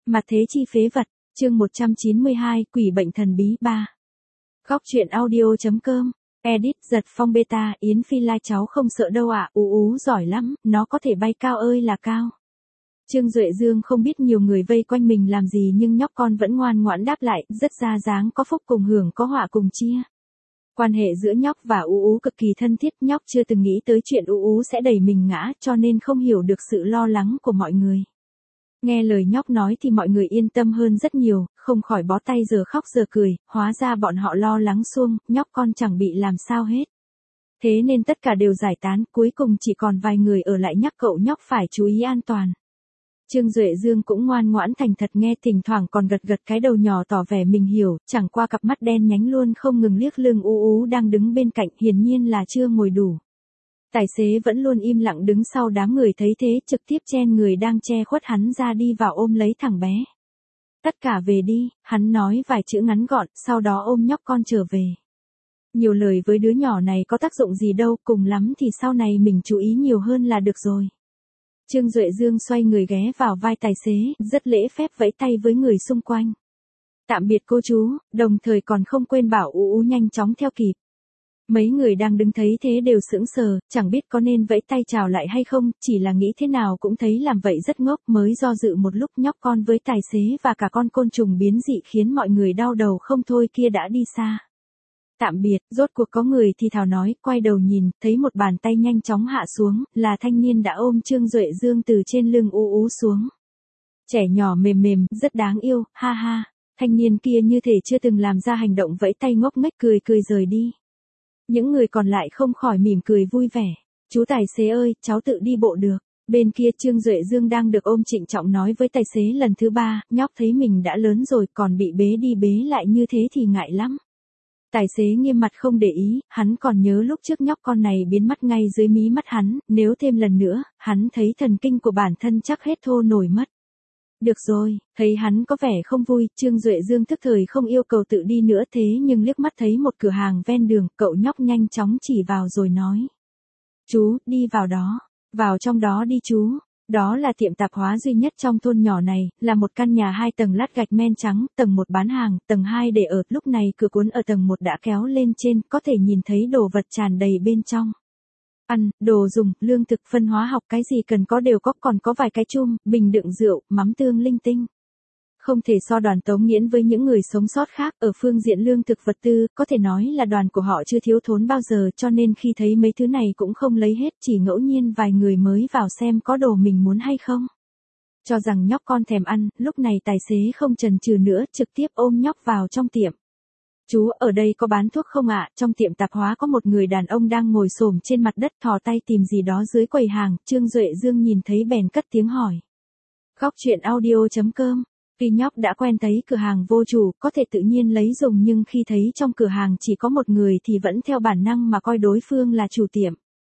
Mặt thế chi phế vật, chương 192, quỷ bệnh thần bí 3. Góc truyện audio.com, edit giật phong beta, Yến Phi Lai cháu không sợ đâu ạ, ú giỏi lắm, nó có thể bay cao ơi là cao. Trương Duệ Dương không biết nhiều người vây quanh mình làm gì nhưng nhóc con vẫn ngoan ngoãn đáp lại, rất ra dáng, có phúc cùng hưởng có họa cùng chia. Quan hệ giữa nhóc và ú cực kỳ thân thiết, nhóc chưa từng nghĩ tới chuyện ú sẽ đẩy mình ngã cho nên không hiểu được sự lo lắng của mọi người. Nghe lời nhóc nói thì mọi người yên tâm hơn rất nhiều, không khỏi bó tay giờ khóc giờ cười, hóa ra bọn họ lo lắng suông, nhóc con chẳng bị làm sao hết. Thế nên tất cả đều giải tán, cuối cùng chỉ còn vài người ở lại nhắc cậu nhóc phải chú ý an toàn. Trương Duệ Dương cũng ngoan ngoãn thành thật nghe, thỉnh thoảng còn gật gật cái đầu nhỏ tỏ vẻ mình hiểu, chẳng qua cặp mắt đen nhánh luôn không ngừng liếc lưng ú đang đứng bên cạnh, hiển nhiên là chưa ngồi đủ. Tài xế vẫn luôn im lặng đứng sau đám người thấy thế trực tiếp chen người đang che khuất hắn ra đi vào ôm lấy thằng bé. Tất cả về đi, hắn nói vài chữ ngắn gọn, sau đó ôm nhóc con trở về. Nhiều lời với đứa nhỏ này có tác dụng gì đâu, cùng lắm thì sau này mình chú ý nhiều hơn là được rồi. Trương Duệ Dương xoay người ghé vào vai tài xế, rất lễ phép vẫy tay với người xung quanh. Tạm biệt cô chú, đồng thời còn không quên bảo ú nhanh chóng theo kịp. Mấy người đang đứng thấy thế đều sững sờ, chẳng biết có nên vẫy tay chào lại hay không, chỉ là nghĩ thế nào cũng thấy làm vậy rất ngốc, mới do dự một lúc nhóc con với tài xế và cả con côn trùng biến dị khiến mọi người đau đầu không thôi kia đã đi xa. Tạm biệt, rốt cuộc có người thì thào nói, quay đầu nhìn, thấy một bàn tay nhanh chóng hạ xuống, là thanh niên đã ôm Trương Duệ Dương từ trên lưng ú xuống. Trẻ nhỏ mềm mềm, rất đáng yêu, ha ha, thanh niên kia như thể chưa từng làm ra hành động vẫy tay ngốc nghếch cười rời đi. Những người còn lại không khỏi mỉm cười vui vẻ. Chú tài xế ơi, cháu tự đi bộ được. Bên kia Trương Duệ Dương đang được ôm trịnh trọng nói với tài xế lần thứ 3, nhóc thấy mình đã lớn rồi còn bị bế đi bế lại như thế thì ngại lắm. Tài xế nghiêm mặt không để ý, hắn còn nhớ lúc trước nhóc con này biến mất ngay dưới mí mắt hắn, nếu thêm lần nữa, hắn thấy thần kinh của bản thân chắc hết thô nổi mất. Được rồi, thấy hắn có vẻ không vui, Trương Duệ Dương tức thời không yêu cầu tự đi nữa thế nhưng liếc mắt thấy một cửa hàng ven đường, cậu nhóc nhanh chóng chỉ vào rồi nói. Chú, đi vào đó, vào trong đó đi chú. Đó là tiệm tạp hóa duy nhất trong thôn nhỏ này, là một căn nhà 2 tầng lát gạch men trắng, tầng 1 bán hàng, tầng 2 để ở, lúc này cửa cuốn ở tầng 1 đã kéo lên trên, có thể nhìn thấy đồ vật tràn đầy bên trong. Ăn, đồ dùng, lương thực, phân hóa học, cái gì cần có đều có, còn có vài cái chum, bình đựng rượu, mắm tương linh tinh. Không thể so đoàn Tống Nghiễn với những người sống sót khác, ở phương diện lương thực vật tư, có thể nói là đoàn của họ chưa thiếu thốn bao giờ cho nên khi thấy mấy thứ này cũng không lấy hết, chỉ ngẫu nhiên vài người mới vào xem có đồ mình muốn hay không. Cho rằng nhóc con thèm ăn, lúc này tài xế không chần chừ nữa, trực tiếp ôm nhóc vào trong tiệm. Chú, ở đây có bán thuốc không ạ? Trong tiệm tạp hóa có một người đàn ông đang ngồi xổm trên mặt đất thò tay tìm gì đó dưới quầy hàng, Trương Duệ Dương nhìn thấy bèn cất tiếng hỏi. Góc truyện audio.com. Khi nhóc đã quen thấy cửa hàng vô chủ, có thể tự nhiên lấy dùng nhưng khi thấy trong cửa hàng chỉ có một người thì vẫn theo bản năng mà coi đối phương là chủ tiệm.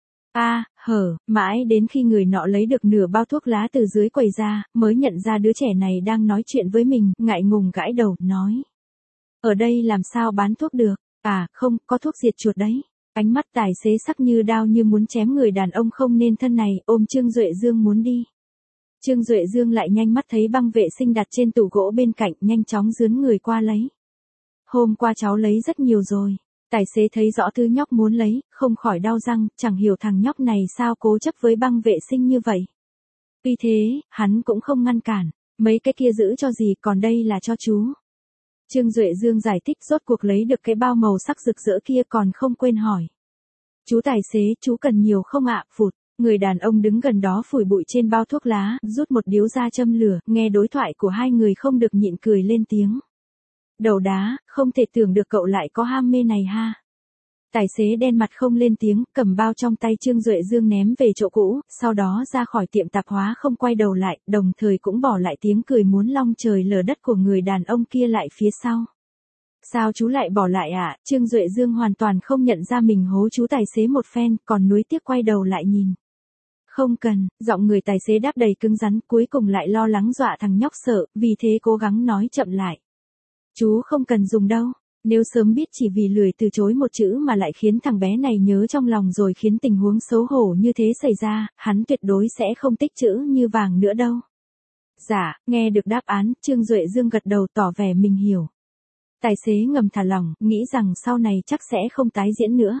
Mãi đến khi người nọ lấy được nửa bao thuốc lá từ dưới quầy ra, mới nhận ra đứa trẻ này đang nói chuyện với mình, ngại ngùng gãi đầu, nói. Ở đây làm sao bán thuốc được? Không, có thuốc diệt chuột đấy. Ánh mắt tài xế sắc như đao như muốn chém người đàn ông không nên thân này, ôm Trương Duệ Dương muốn đi. Trương Duệ Dương lại nhanh mắt thấy băng vệ sinh đặt trên tủ gỗ bên cạnh, nhanh chóng dướn người qua lấy. Hôm qua cháu lấy rất nhiều rồi. Tài xế thấy rõ thứ nhóc muốn lấy, không khỏi đau răng, chẳng hiểu thằng nhóc này sao cố chấp với băng vệ sinh như vậy. Vì thế, hắn cũng không ngăn cản, mấy cái kia giữ cho gì, còn đây là cho chú. Trương Duệ Dương giải thích rốt cuộc lấy được cái bao màu sắc rực rỡ kia còn không quên hỏi. Chú tài xế, chú cần nhiều không ạ? Phụt. Người đàn ông đứng gần đó phủi bụi trên bao thuốc lá, rút một điếu ra châm lửa, nghe đối thoại của hai người không được nhịn cười lên tiếng. Đầu đá, không thể tưởng được cậu lại có ham mê này ha. Tài xế đen mặt không lên tiếng, cầm bao trong tay Trương Duệ Dương ném về chỗ cũ, sau đó ra khỏi tiệm tạp hóa không quay đầu lại, đồng thời cũng bỏ lại tiếng cười muốn long trời lở đất của người đàn ông kia lại phía sau. Sao chú lại bỏ lại ạ? Trương Duệ Dương hoàn toàn không nhận ra mình hố chú tài xế một phen, còn nuối tiếc quay đầu lại nhìn. Không cần, giọng người tài xế đáp đầy cứng rắn, cuối cùng lại lo lắng dọa thằng nhóc sợ, vì thế cố gắng nói chậm lại. Chú không cần dùng đâu, nếu sớm biết chỉ vì lười từ chối một chữ mà lại khiến thằng bé này nhớ trong lòng rồi khiến tình huống xấu hổ như thế xảy ra, hắn tuyệt đối sẽ không tích chữ như vàng nữa đâu. Dạ, nghe được đáp án, Trương Duệ Dương gật đầu tỏ vẻ mình hiểu. Tài xế ngầm thả lỏng, nghĩ rằng sau này chắc sẽ không tái diễn nữa.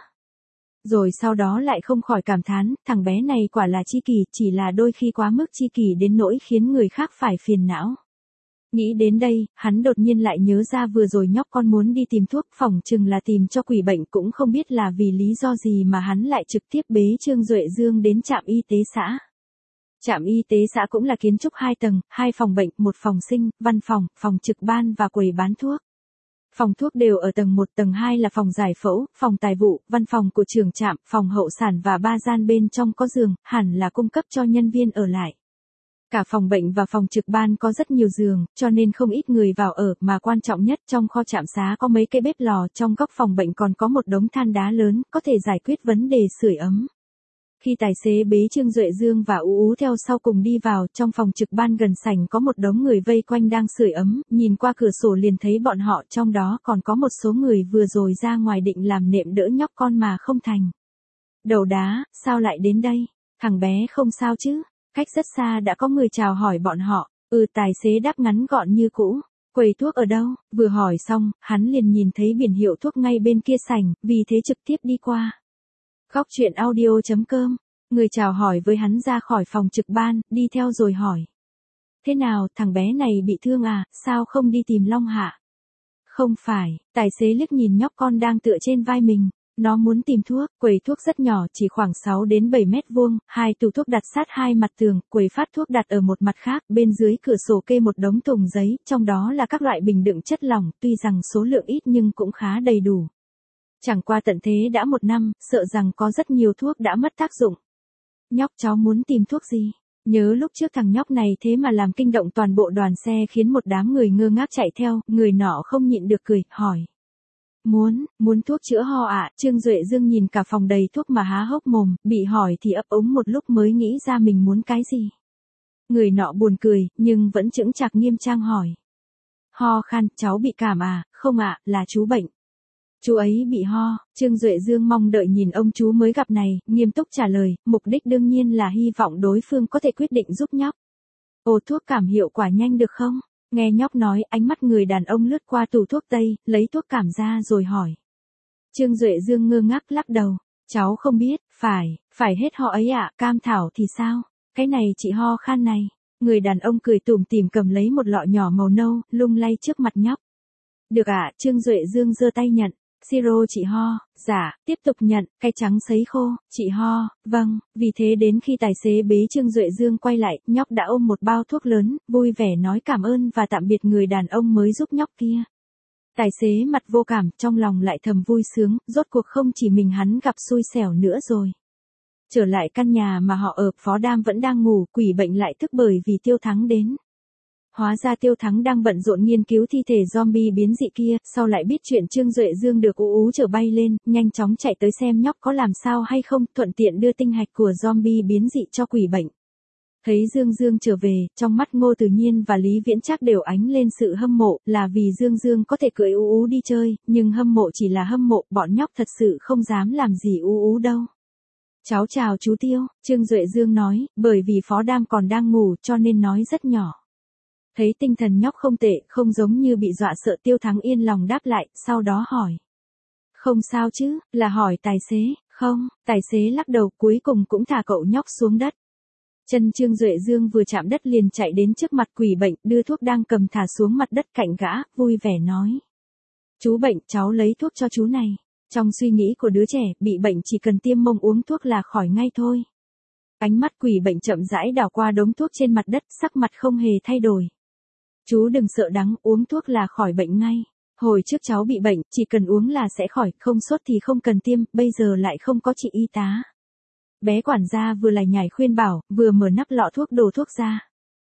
Rồi sau đó lại không khỏi cảm thán, thằng bé này quả là chi kỷ, chỉ là đôi khi quá mức chi kỷ đến nỗi khiến người khác phải phiền não. Nghĩ đến đây, hắn đột nhiên lại nhớ ra vừa rồi nhóc con muốn đi tìm thuốc, phỏng chừng là tìm cho quỷ bệnh, cũng không biết là vì lý do gì mà hắn lại trực tiếp bế Trương Duệ Dương đến trạm y tế xã. Trạm y tế xã cũng là kiến trúc 2 tầng, 2 phòng bệnh, 1 phòng sinh, văn phòng, phòng trực ban và quầy bán thuốc. Phòng thuốc đều ở tầng 1, tầng 2 là phòng giải phẫu, phòng tài vụ, văn phòng của trưởng trạm, phòng hậu sản và 3 gian bên trong có giường, hẳn là cung cấp cho nhân viên ở lại. Cả phòng bệnh và phòng trực ban có rất nhiều giường, cho nên không ít người vào ở, mà quan trọng nhất trong kho trạm xá có mấy cái bếp lò, trong góc phòng bệnh còn có một đống than đá lớn, có thể giải quyết vấn đề sưởi ấm. Khi tài xế bế Trương Duệ Dương và Ú Ú theo sau cùng đi vào, trong phòng trực ban gần sảnh có một đống người vây quanh đang sưởi ấm, nhìn qua cửa sổ liền thấy bọn họ, trong đó còn có một số người vừa rồi ra ngoài định làm nệm đỡ nhóc con mà không thành. Đầu đá, sao lại đến đây? Thằng bé không sao chứ? Cách rất xa đã có người chào hỏi bọn họ, tài xế đáp ngắn gọn như cũ. Quầy thuốc ở đâu? Vừa hỏi xong, hắn liền nhìn thấy biển hiệu thuốc ngay bên kia sảnh, vì thế trực tiếp đi qua. Góc chuyện audio.com, người chào hỏi với hắn ra khỏi phòng trực ban, đi theo rồi hỏi. Thế nào, thằng bé này bị thương à, sao không đi tìm Long Hạ? Không phải, tài xế liếc nhìn nhóc con đang tựa trên vai mình. Nó muốn tìm thuốc, quầy thuốc rất nhỏ, chỉ khoảng 6 đến 7 mét vuông, 2 tủ thuốc đặt sát hai mặt tường, quầy phát thuốc đặt ở một mặt khác, bên dưới cửa sổ kê một đống thùng giấy, trong đó là các loại bình đựng chất lỏng, tuy rằng số lượng ít nhưng cũng khá đầy đủ. Chẳng qua tận thế đã 1 năm, sợ rằng có rất nhiều thuốc đã mất tác dụng. Nhóc cháu muốn tìm thuốc gì? Nhớ lúc trước thằng nhóc này thế mà làm kinh động toàn bộ đoàn xe khiến một đám người ngơ ngác chạy theo, người nọ không nhịn được cười, hỏi. Muốn thuốc chữa ho ạ? Trương Duệ Dương nhìn cả phòng đầy thuốc mà há hốc mồm, bị hỏi thì ấp úng một lúc mới nghĩ ra mình muốn cái gì. Người nọ buồn cười, nhưng vẫn chững chạc nghiêm trang hỏi. Ho khan, cháu bị cảm à? Không ạ, là chú bệnh. Chú ấy bị ho. Trương Duệ Dương mong đợi nhìn ông chú mới gặp này, nghiêm túc trả lời, mục đích đương nhiên là hy vọng đối phương có thể quyết định giúp nhóc. Ồ, thuốc cảm hiệu quả nhanh được không? Nghe nhóc nói, ánh mắt người đàn ông lướt qua tủ thuốc tây, lấy thuốc cảm ra rồi hỏi. Trương Duệ Dương ngơ ngác lắc đầu. Cháu không biết, phải hết ho ấy ạ. Cam thảo thì sao? Cái này chị ho khan này. Người đàn ông cười tủm tỉm cầm lấy một lọ nhỏ màu nâu, lung lay trước mặt nhóc. Được ạ, Trương Duệ Dương giơ tay nhận. Siro chị ho, dạ, tiếp tục nhận, cái trắng sấy khô, chị ho, vâng, vì thế đến khi tài xế bế Trương Duệ Dương quay lại, nhóc đã ôm một bao thuốc lớn, vui vẻ nói cảm ơn và tạm biệt người đàn ông mới giúp nhóc kia. Tài xế mặt vô cảm, trong lòng lại thầm vui sướng, rốt cuộc không chỉ mình hắn gặp xui xẻo nữa rồi. Trở lại căn nhà mà họ ở, Phó Đam vẫn đang ngủ, quỷ bệnh lại thức bởi vì Tiêu Thắng đến. Hóa ra Tiêu Thắng đang bận rộn nghiên cứu thi thể zombie biến dị kia, sau lại biết chuyện Trương Duệ Dương được Ú Ú chở bay lên, nhanh chóng chạy tới xem nhóc có làm sao hay không, thuận tiện đưa tinh hạch của zombie biến dị cho quỷ bệnh. Thấy Dương Dương trở về, trong mắt Ngô Tử Nhiên và Lý Viễn Trác đều ánh lên sự hâm mộ, là vì Dương Dương có thể cưỡi Ú Ú đi chơi, nhưng hâm mộ chỉ là hâm mộ, bọn nhóc thật sự không dám làm gì Ú Ú đâu. Cháu chào chú Tiêu, Trương Duệ Dương nói, bởi vì Phó Đam còn đang ngủ cho nên nói rất nhỏ. Thấy tinh thần nhóc không tệ, không giống như bị dọa sợ, Tiêu Thắng yên lòng đáp lại, sau đó hỏi. Không sao chứ, là hỏi tài xế, không, tài xế lắc đầu, cuối cùng cũng thả cậu nhóc xuống đất. Chân Trương Duệ Dương vừa chạm đất liền chạy đến trước mặt quỷ bệnh, đưa thuốc đang cầm thả xuống mặt đất cạnh gã, vui vẻ nói. Chú bệnh, cháu lấy thuốc cho chú này. Trong suy nghĩ của đứa trẻ, bị bệnh chỉ cần tiêm mông uống thuốc là khỏi ngay thôi. Ánh mắt quỷ bệnh chậm rãi đảo qua đống thuốc trên mặt đất, sắc mặt không hề thay đổi. Chú đừng sợ đắng, uống thuốc là khỏi bệnh ngay. Hồi trước cháu bị bệnh, chỉ cần uống là sẽ khỏi, không sốt thì không cần tiêm, bây giờ lại không có chị y tá. Bé quản gia vừa lải nhải khuyên bảo, vừa mở nắp lọ thuốc đổ thuốc ra.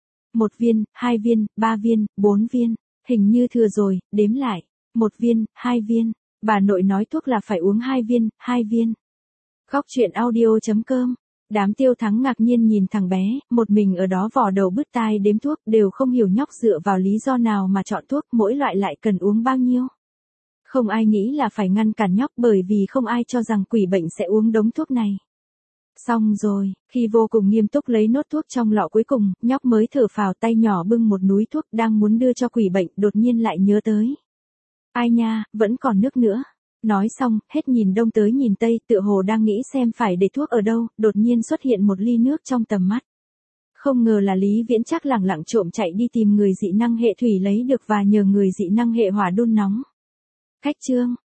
1 viên, 2 viên, 3 viên, 4 viên, hình như thừa rồi, đếm lại. 1 viên, 2 viên, bà nội nói thuốc là phải uống 2 viên, 2 viên. Góc chuyện audio.com. Đám Tiêu Thắng ngạc nhiên nhìn thằng bé, một mình ở đó vò đầu bứt tai đếm thuốc, đều không hiểu nhóc dựa vào lý do nào mà chọn thuốc, mỗi loại lại cần uống bao nhiêu. Không ai nghĩ là phải ngăn cản nhóc bởi vì không ai cho rằng quỷ bệnh sẽ uống đống thuốc này. Xong rồi, khi vô cùng nghiêm túc lấy nốt thuốc trong lọ cuối cùng, nhóc mới thở phào, tay nhỏ bưng một núi thuốc đang muốn đưa cho quỷ bệnh, đột nhiên lại nhớ tới. Ai nha, vẫn còn nước nữa. Nói xong, hết nhìn đông tới nhìn tây, tựa hồ đang nghĩ xem phải để thuốc ở đâu, đột nhiên xuất hiện một ly nước trong tầm mắt. Không ngờ là Lý Viễn Trác lẳng lặng trộm chạy đi tìm người dị năng hệ thủy lấy được và nhờ người dị năng hệ hỏa đun nóng. Khách trương,